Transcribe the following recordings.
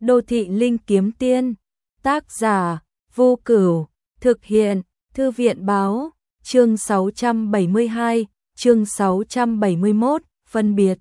Đô thị linh kiếm tiên, tác giả Vô Cửu, thực hiện Thư viện báo, chương 672, chương 671, phân biệt.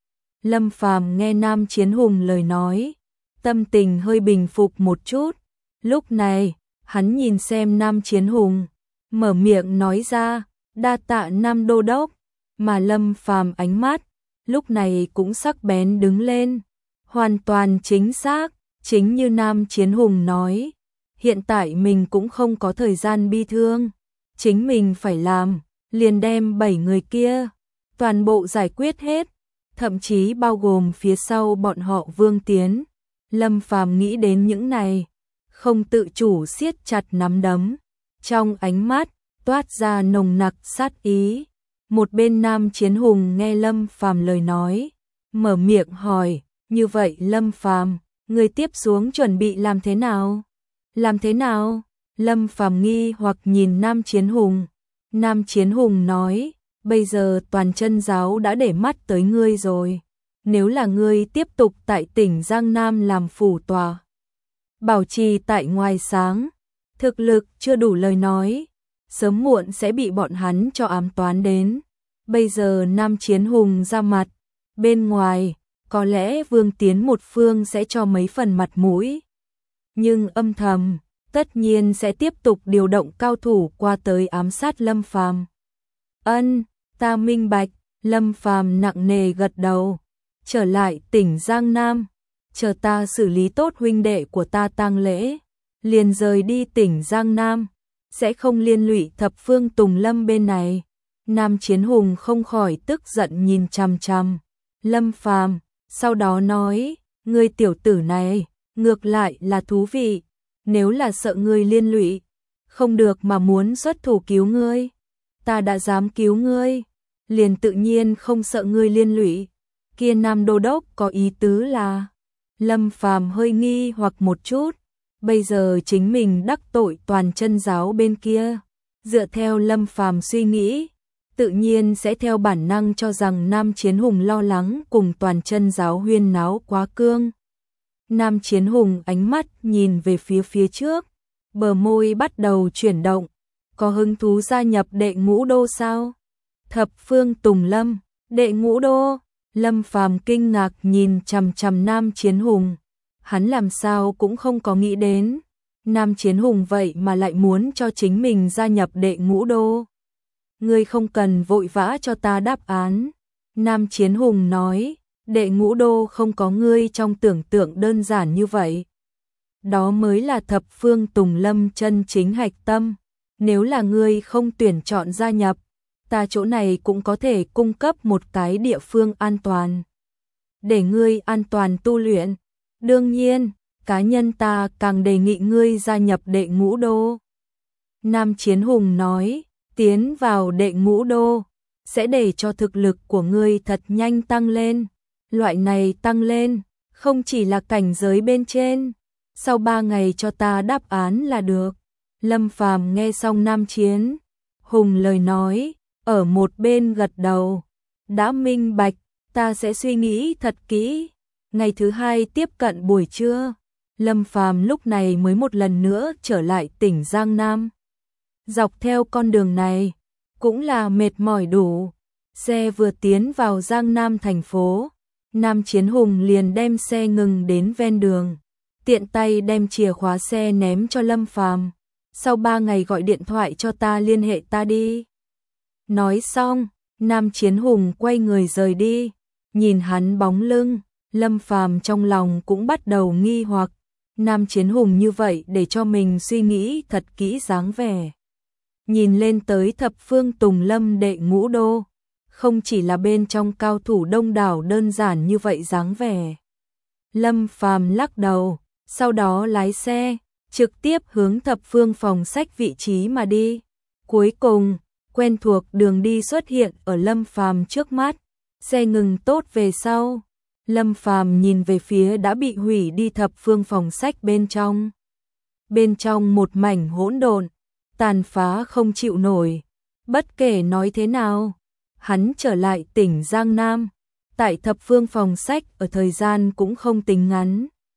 Lâm Phàm nghe Nam Chiến Hùng lời nói, tâm tình hơi bình phục một chút. Lúc này, hắn nhìn xem Nam Chiến Hùng, mở miệng nói ra, đa tạ Nam Đô Đốc, mà Lâm Phàm ánh mắt, lúc này cũng sắc bén đứng lên. Hoàn toàn chính xác, chính như Nam Chiến Hùng nói, hiện tại mình cũng không có thời gian bi thương, chính mình phải làm, liền đem 7 người kia, toàn bộ giải quyết hết, thậm chí bao gồm phía sau bọn họ Vương Tiến. Lâm Phàm nghĩ đến những này, không tự chủ siết chặt nắm đấm, trong ánh mắt toát ra nồng nặc sát ý. Một bên Nam Chiến Hùng nghe Lâm Phàm lời nói, mở miệng hỏi, như vậy Lâm Phàm, người tiếp xuống chuẩn bị làm thế nào? Làm thế nào? Lâm Phàm nghi hoặc nhìn Nam Chiến Hùng. Nam Chiến Hùng nói, bây giờ toàn chân giáo đã để mắt tới ngươi rồi. Nếu là ngươi tiếp tục tại tỉnh Giang Nam làm phủ tòa, bảo trì tại ngoài sáng, thực lực chưa đủ lời nói, sớm muộn sẽ bị bọn hắn cho ám toán đến. Bây giờ Nam Chiến Hùng ra mặt, bên ngoài, có lẽ Vương Tiến một phương sẽ cho mấy phần mặt mũi. Nhưng âm thầm, tất nhiên sẽ tiếp tục điều động cao thủ qua tới ám sát Lâm Phàm. Ân, ta minh bạch, Lâm Phàm nặng nề gật đầu. Trở lại tỉnh Giang Nam, chờ ta xử lý tốt huynh đệ của ta tang lễ, liền rời đi tỉnh Giang Nam, sẽ không liên lụy thập phương Tùng Lâm bên này. Nam Chiến Hùng không khỏi tức giận nhìn chằm chằm Lâm Phàm, sau đó nói, ngươi tiểu tử này, ngược lại là thú vị, nếu là sợ ngươi liên lụy, không được mà muốn xuất thủ cứu ngươi, ta đã dám cứu ngươi, liền tự nhiên không sợ ngươi liên lụy. Kia Nam Đô Đốc có ý tứ là, Lâm Phàm hơi nghi hoặc một chút, bây giờ chính mình đắc tội toàn chân giáo bên kia, dựa theo Lâm Phàm suy nghĩ, tự nhiên sẽ theo bản năng cho rằng Nam Chiến Hùng lo lắng cùng toàn chân giáo huyên náo quá cương. Nam Chiến Hùng ánh mắt nhìn về phía trước, bờ môi bắt đầu chuyển động, có hứng thú gia nhập đệ ngũ đô sao? Thập phương Tùng Lâm, đệ ngũ đô? Lâm Phàm kinh ngạc nhìn chằm chằm Nam Chiến Hùng, hắn làm sao cũng không có nghĩ đến, Nam Chiến Hùng vậy mà lại muốn cho chính mình gia nhập đệ ngũ đô. Ngươi không cần vội vã cho ta đáp án. Nam Chiến Hùng nói, đệ ngũ đô không có ngươi trong tưởng tượng đơn giản như vậy. Đó mới là thập phương Tùng Lâm chân chính hạch tâm. Nếu là ngươi không tuyển chọn gia nhập, ta chỗ này cũng có thể cung cấp một cái địa phương an toàn, để ngươi an toàn tu luyện. Đương nhiên, cá nhân ta càng đề nghị ngươi gia nhập đệ ngũ đô. Nam Chiến Hùng nói, tiến vào đệ ngũ đô, sẽ để cho thực lực của ngươi thật nhanh tăng lên. Loại này tăng lên, không chỉ là cảnh giới bên trên, sau 3 ngày cho ta đáp án là được. Lâm Phàm nghe xong Nam Chiến Hùng lời nói, ở một bên gật đầu, đã minh bạch, ta sẽ suy nghĩ thật kỹ. Ngày thứ 2 tiếp cận buổi trưa, Lâm Phàm lúc này mới một lần nữa trở lại tỉnh Giang Nam. Dọc theo con đường này, cũng là mệt mỏi đủ. Xe vừa tiến vào Giang Nam thành phố, Nam Chiến Hùng liền đem xe ngừng đến ven đường, tiện tay đem chìa khóa xe ném cho Lâm Phàm. Sau 3 ngày gọi điện thoại cho ta liên hệ ta đi. Nói xong, Nam Chiến Hùng quay người rời đi, nhìn hắn bóng lưng, Lâm Phàm trong lòng cũng bắt đầu nghi hoặc, Nam Chiến Hùng như vậy để cho mình suy nghĩ thật kỹ dáng vẻ. Nhìn lên tới thập phương Tùng Lâm đệ ngũ đô, không chỉ là bên trong cao thủ đông đảo đơn giản như vậy dáng vẻ. Lâm Phàm lắc đầu, sau đó lái xe, trực tiếp hướng thập phương phòng sách vị trí mà đi. Cuối cùng, quen thuộc đường đi xuất hiện ở Lâm Phàm trước mắt, xe ngừng tốt về sau. Lâm Phàm nhìn về phía đã bị hủy đi thập phương phòng sách bên trong. Bên trong một mảnh hỗn độn, tàn phá không chịu nổi. Bất kể nói thế nào, hắn trở lại tỉnh Giang Nam, tại thập phương phòng sách ở thời gian cũng không tính ngắn.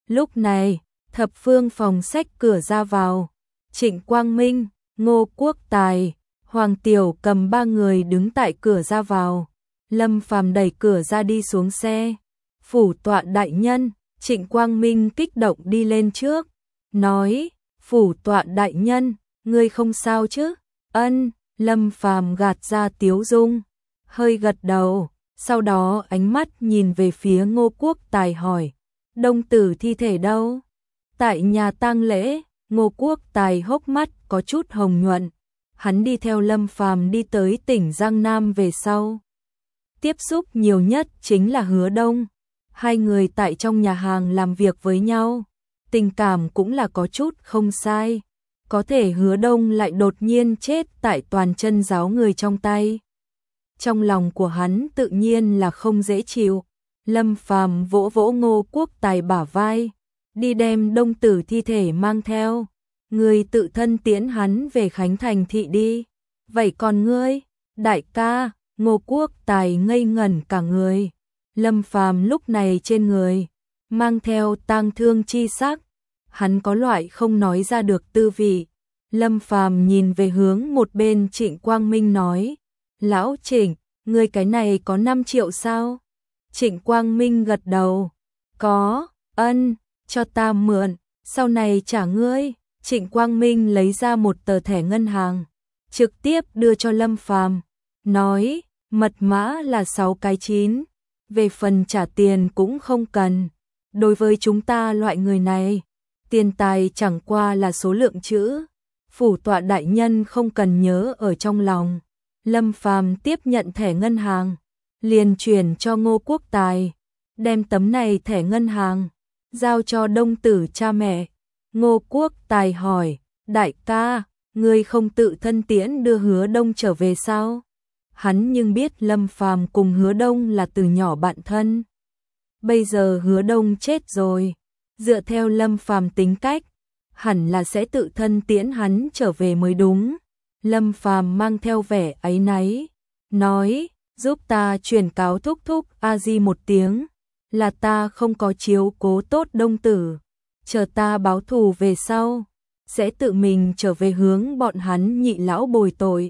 Lúc này, thập phương phòng sách cửa ra vào, Trịnh Quang Minh, Ngô Quốc Tài, Hoàng Tiểu Cầm ba người đứng tại cửa ra vào. Lâm Phàm đẩy cửa ra đi xuống xe. Phủ tọa đại nhân, Trịnh Quang Minh kích động đi lên trước, nói, phủ tọa đại nhân, ngươi không sao chứ? Ân, Lâm Phàm gạt ra tiếu dung, hơi gật đầu, sau đó ánh mắt nhìn về phía Ngô Quốc Tài hỏi, Đông tử thi thể đâu? Tại nhà tang lễ. Ngô Quốc Tài hốc mắt có chút hồng nhuận, hắn đi theo Lâm Phàm đi tới tỉnh Giang Nam về sau. Tiếp xúc nhiều nhất chính là Hứa Đông, hai người tại trong nhà hàng làm việc với nhau, tình cảm cũng là có chút không sai, có thể Hứa Đông lại đột nhiên chết tại toàn chân giáo người trong tay. Trong lòng của hắn tự nhiên là không dễ chịu. Lâm Phàm vỗ vỗ Ngô Quốc Tài bả vai, đi đem Đông tử thi thể mang theo, ngươi tự thân tiễn hắn về Khánh Thành thị đi. Vậy còn ngươi, đại ca? Ngô Quốc Tài ngây ngẩn cả người. Lâm Phàm lúc này trên người mang theo tang thương chi sắc, hắn có loại không nói ra được tư vị. Lâm Phàm nhìn về hướng một bên Trịnh Quang Minh nói, lão Trịnh, ngươi cái này có 5 triệu sao? Trịnh Quang Minh gật đầu, có. Ân, cho ta mượn, sau này trả ngươi. Trịnh Quang Minh lấy ra một tờ thẻ ngân hàng, trực tiếp đưa cho Lâm Phàm, nói, mật mã là 6 cái 9, về phần trả tiền cũng không cần. Đối với chúng ta loại người này, tiền tài chẳng qua là số lượng chữ, phủ tọa đại nhân không cần nhớ ở trong lòng. Lâm Phàm tiếp nhận thẻ ngân hàng, liền chuyển cho Ngô Quốc Tài, đem tấm này thẻ ngân hàng giao cho Đông tử cha mẹ. Ngô Quốc Tài hỏi, đại ca, ngươi không tự thân tiễn đưa Hứa Đông trở về sao? Hắn nhưng biết Lâm Phàm cùng Hứa Đông là từ nhỏ bạn thân. Bây giờ Hứa Đông chết rồi, dựa theo Lâm Phàm tính cách, hẳn là sẽ tự thân tiễn hắn trở về mới đúng. Lâm Phàm mang theo vẻ áy náy, nói, giúp ta truyền cáo thúc thúc A Di một tiếng, là ta không có chiếu cố tốt Đông tử, chờ ta báo thù về sau, sẽ tự mình trở về hướng bọn hắn nhị lão bồi tội.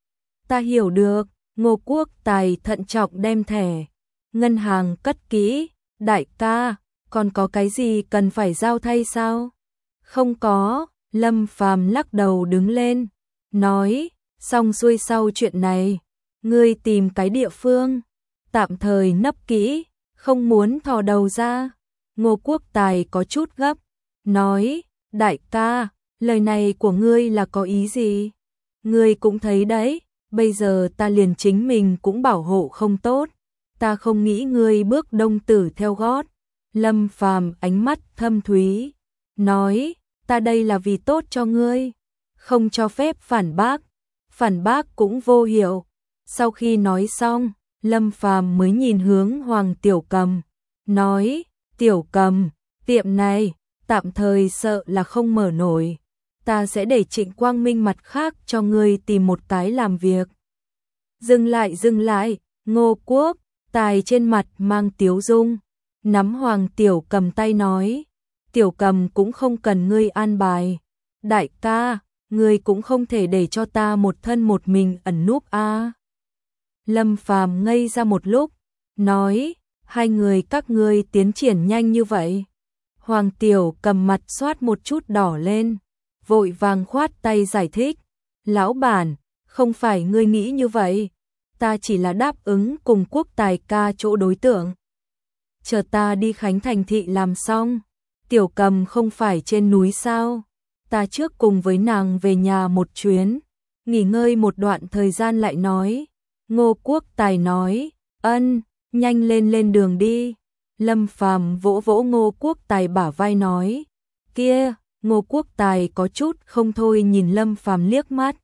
Ta hiểu được. Ngô Quốc Tài thận trọng đem thẻ ngân hàng cất kỹ, đại ca, còn có cái gì cần phải giao thay sao? Không có. Lâm Phàm lắc đầu đứng lên, nói, xong xuôi sau chuyện này, ngươi tìm cái địa phương, tạm thời nấp kỹ, không muốn thò đầu ra. Ngô Quốc Tài có chút gấp, nói, đại ca, lời này của ngươi là có ý gì? Ngươi cũng thấy đấy, bây giờ ta liền chính mình cũng bảo hộ không tốt, ta không nghĩ ngươi bước Đông tử theo gót. Lâm Phàm ánh mắt thâm thúy, nói, ta đây là vì tốt cho ngươi, không cho phép phản bác cũng vô hiệu. Sau khi nói xong, Lâm Phàm mới nhìn hướng Hoàng Tiểu Cầm, nói, Tiểu Cầm, tiệm này, tạm thời sợ là không mở nổi, ta sẽ để Trịnh Quang Minh mặt khác cho ngươi tìm một cái làm việc. Dừng lại, Ngô Quốc Tài trên mặt mang tiếu dung, nắm Hoàng Tiểu Cầm tay nói, Tiểu Cầm cũng không cần ngươi an bài, đại ca, ngươi cũng không thể để cho ta một thân một mình ẩn núp a. Lâm Phàm ngây ra một lúc, nói, hai người các ngươi tiến triển nhanh như vậy. Hoàng Tiểu Cầm mặt xoát một chút đỏ lên, vội vàng khoát tay giải thích, lão bản, không phải ngươi nghĩ như vậy, ta chỉ là đáp ứng cùng Quốc Tài ca chỗ đối tượng. Chờ ta đi Khánh Thành thị làm xong, Tiểu Cầm không phải trên núi sao, ta trước cùng với nàng về nhà một chuyến, nghỉ ngơi một đoạn thời gian lại nói. Ngô Quốc Tài nói, ân, nhanh lên đường đi. Lâm Phàm vỗ vỗ Ngô Quốc Tài bả vai nói, kia. Ngô Quốc Tài có chút không thôi nhìn Lâm Phàm liếc mắt,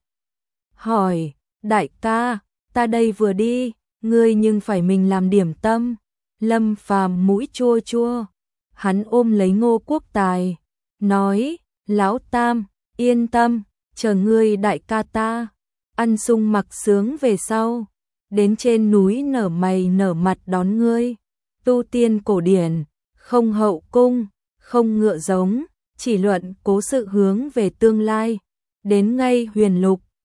hỏi, đại ca, ta đây vừa đi, ngươi nhưng phải mình làm điểm tâm. Lâm Phàm mũi chua chua, hắn ôm lấy Ngô Quốc Tài, nói, lão tam, yên tâm, chờ ngươi đại ca ta ăn sung mặc sướng về sau, đến trên núi nở mày nở mặt đón ngươi, tu tiên cổ điển, không hậu cung, không ngựa giống, chỉ luận cố sự hướng về tương lai. Đến ngay Huyền Lục,